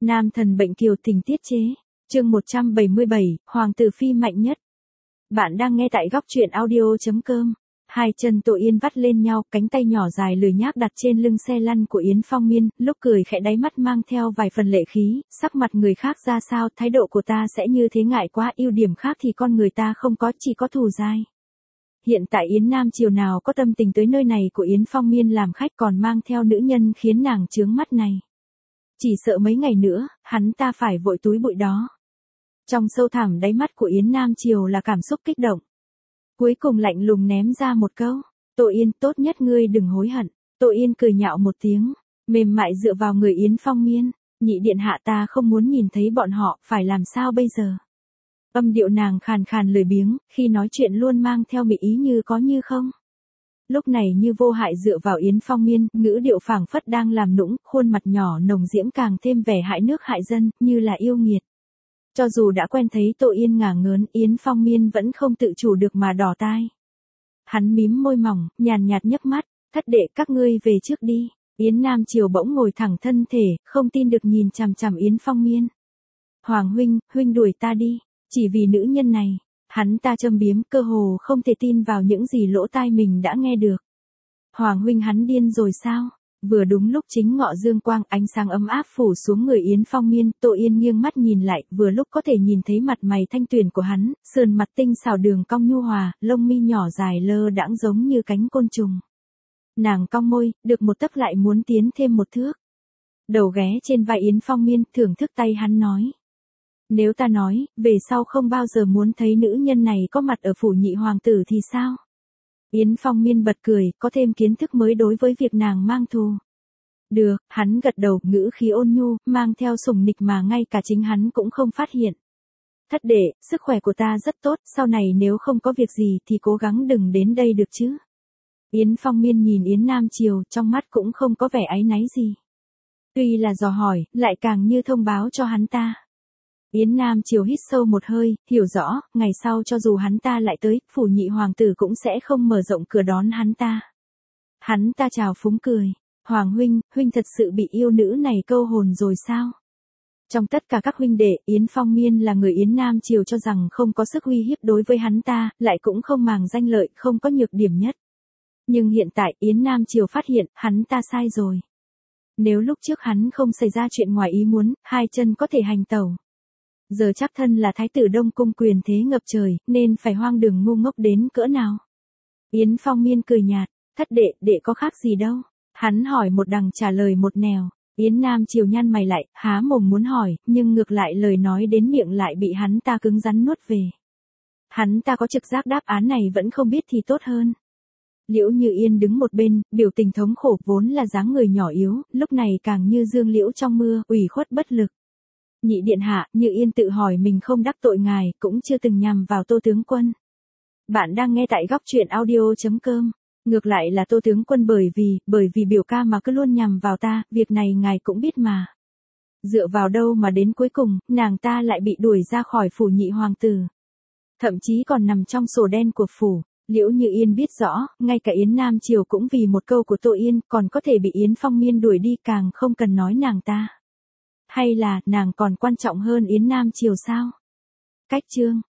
Nam thần bệnh kiều tình tiết chế. Chương 177, Hoàng tử phi mạnh nhất. Bạn đang nghe tại góc truyện audio.com. Hai chân Tô Yên vắt lên nhau, cánh tay nhỏ dài lười nhác đặt trên lưng xe lăn của Yến Phong Miên, lúc cười khẽ đáy mắt mang theo vài phần lệ khí, sắc mặt người khác ra sao, thái độ của ta sẽ như thế, ngại quá, ưu điểm khác thì con người ta không có, chỉ có thù dai. Hiện tại Yến Nam chiều nào có tâm tình tới nơi này của Yến Phong Miên làm khách, còn mang theo nữ nhân khiến nàng chướng mắt này. Chỉ sợ mấy ngày nữa, hắn ta phải vội túi bụi đó. Trong sâu thẳm đáy mắt của Yến Nam chiều là cảm xúc kích động. Cuối cùng lạnh lùng ném ra một câu, Tô Yên, tốt nhất ngươi đừng hối hận. Tô Yên cười nhạo một tiếng, mềm mại dựa vào người Yến Phong Miên. Nhị điện hạ, ta không muốn nhìn thấy bọn họ, phải làm sao bây giờ? Âm điệu nàng khàn khàn lười biếng, khi nói chuyện luôn mang theo mị ý như có như không. Lúc này như vô hại dựa vào Yến Phong Miên, ngữ điệu phảng phất đang làm nũng, khuôn mặt nhỏ nồng diễm càng thêm vẻ hại nước hại dân, như là yêu nghiệt. Cho dù đã quen thấy Tô Yên ngả ngớn, Yến Phong Miên vẫn không tự chủ được mà đỏ tai. Hắn mím môi mỏng, nhàn nhạt nhấc mắt, thất đệ, các ngươi về trước đi. Yến Nam chiều bỗng ngồi thẳng thân thể, không tin được nhìn chằm chằm Yến Phong Miên. Hoàng huynh, huynh đuổi ta đi, chỉ vì nữ nhân này. Hắn ta châm biếm, cơ hồ không thể tin vào những gì lỗ tai mình đã nghe được. Hoàng huynh, hắn điên rồi sao? Vừa đúng lúc chính ngọ dương quang, ánh sáng ấm áp phủ xuống người Yến Phong Miên, Tô Yên nghiêng mắt nhìn lại, vừa lúc có thể nhìn thấy mặt mày thanh tuyền của hắn, sườn mặt tinh xảo đường cong nhu hòa, lông mi nhỏ dài lơ đãng giống như cánh côn trùng. Nàng cong môi, được một tấc lại muốn tiến thêm một thước. Đầu ghé trên vai Yến Phong Miên, thưởng thức tay hắn nói. Nếu ta nói, về sau không bao giờ muốn thấy nữ nhân này có mặt ở phủ nhị hoàng tử thì sao? Yến Phong Miên bật cười, có thêm kiến thức mới đối với việc nàng mang thù. Được, hắn gật đầu, ngữ khí ôn nhu, mang theo sủng nịch mà ngay cả chính hắn cũng không phát hiện. Thất đệ, sức khỏe của ta rất tốt, sau này nếu không có việc gì thì cố gắng đừng đến đây được chứ. Yến Phong Miên nhìn Yến Nam chiều, trong mắt cũng không có vẻ áy náy gì. Tuy là dò hỏi, lại càng như thông báo cho hắn ta. Yến Nam chiều hít sâu một hơi, hiểu rõ, ngày sau cho dù hắn ta lại tới, phủ nhị hoàng tử cũng sẽ không mở rộng cửa đón hắn ta. Hắn ta chào phúng cười, Hoàng huynh, huynh thật sự bị yêu nữ này câu hồn rồi sao? Trong tất cả các huynh đệ, Yến Phong Miên là người Yến Nam chiều cho rằng không có sức uy hiếp đối với hắn ta, lại cũng không màng danh lợi, không có nhược điểm nhất. Nhưng hiện tại Yến Nam chiều phát hiện, hắn ta sai rồi. Nếu lúc trước hắn không xảy ra chuyện ngoài ý muốn, hai chân có thể hành tẩu. Giờ chắc thân là thái tử Đông Cung quyền thế ngập trời, nên phải hoang đường ngu ngốc đến cỡ nào. Yến Phong Miên cười nhạt, thất đệ, đệ có khác gì đâu. Hắn hỏi một đằng trả lời một nẻo. Yến Nam chiều nhăn mày lại, há mồm muốn hỏi, nhưng ngược lại lời nói đến miệng lại bị hắn ta cứng rắn nuốt về. Hắn ta có trực giác đáp án này vẫn không biết thì tốt hơn. Liễu Như Yên đứng một bên, biểu tình thống khổ, vốn là dáng người nhỏ yếu, lúc này càng như dương liễu trong mưa, ủy khuất bất lực. Nhị điện hạ, Như Yên tự hỏi mình không đắc tội ngài, cũng chưa từng nhằm vào Tô tướng quân. Bạn đang nghe tại góc truyện audio.com. Ngược lại là Tô tướng quân bởi vì biểu ca mà cứ luôn nhằm vào ta, việc này ngài cũng biết mà. Dựa vào đâu mà đến cuối cùng, nàng ta lại bị đuổi ra khỏi phủ nhị hoàng tử. Thậm chí còn nằm trong sổ đen của phủ. Liễu Như Yên biết rõ, ngay cả Yến Nam chiều cũng vì một câu của Tô Yên, còn có thể bị Yến Phong Miên đuổi đi, càng không cần nói nàng ta. Hay là, nàng còn quan trọng hơn Yến Nam chiều sao? Cách chương.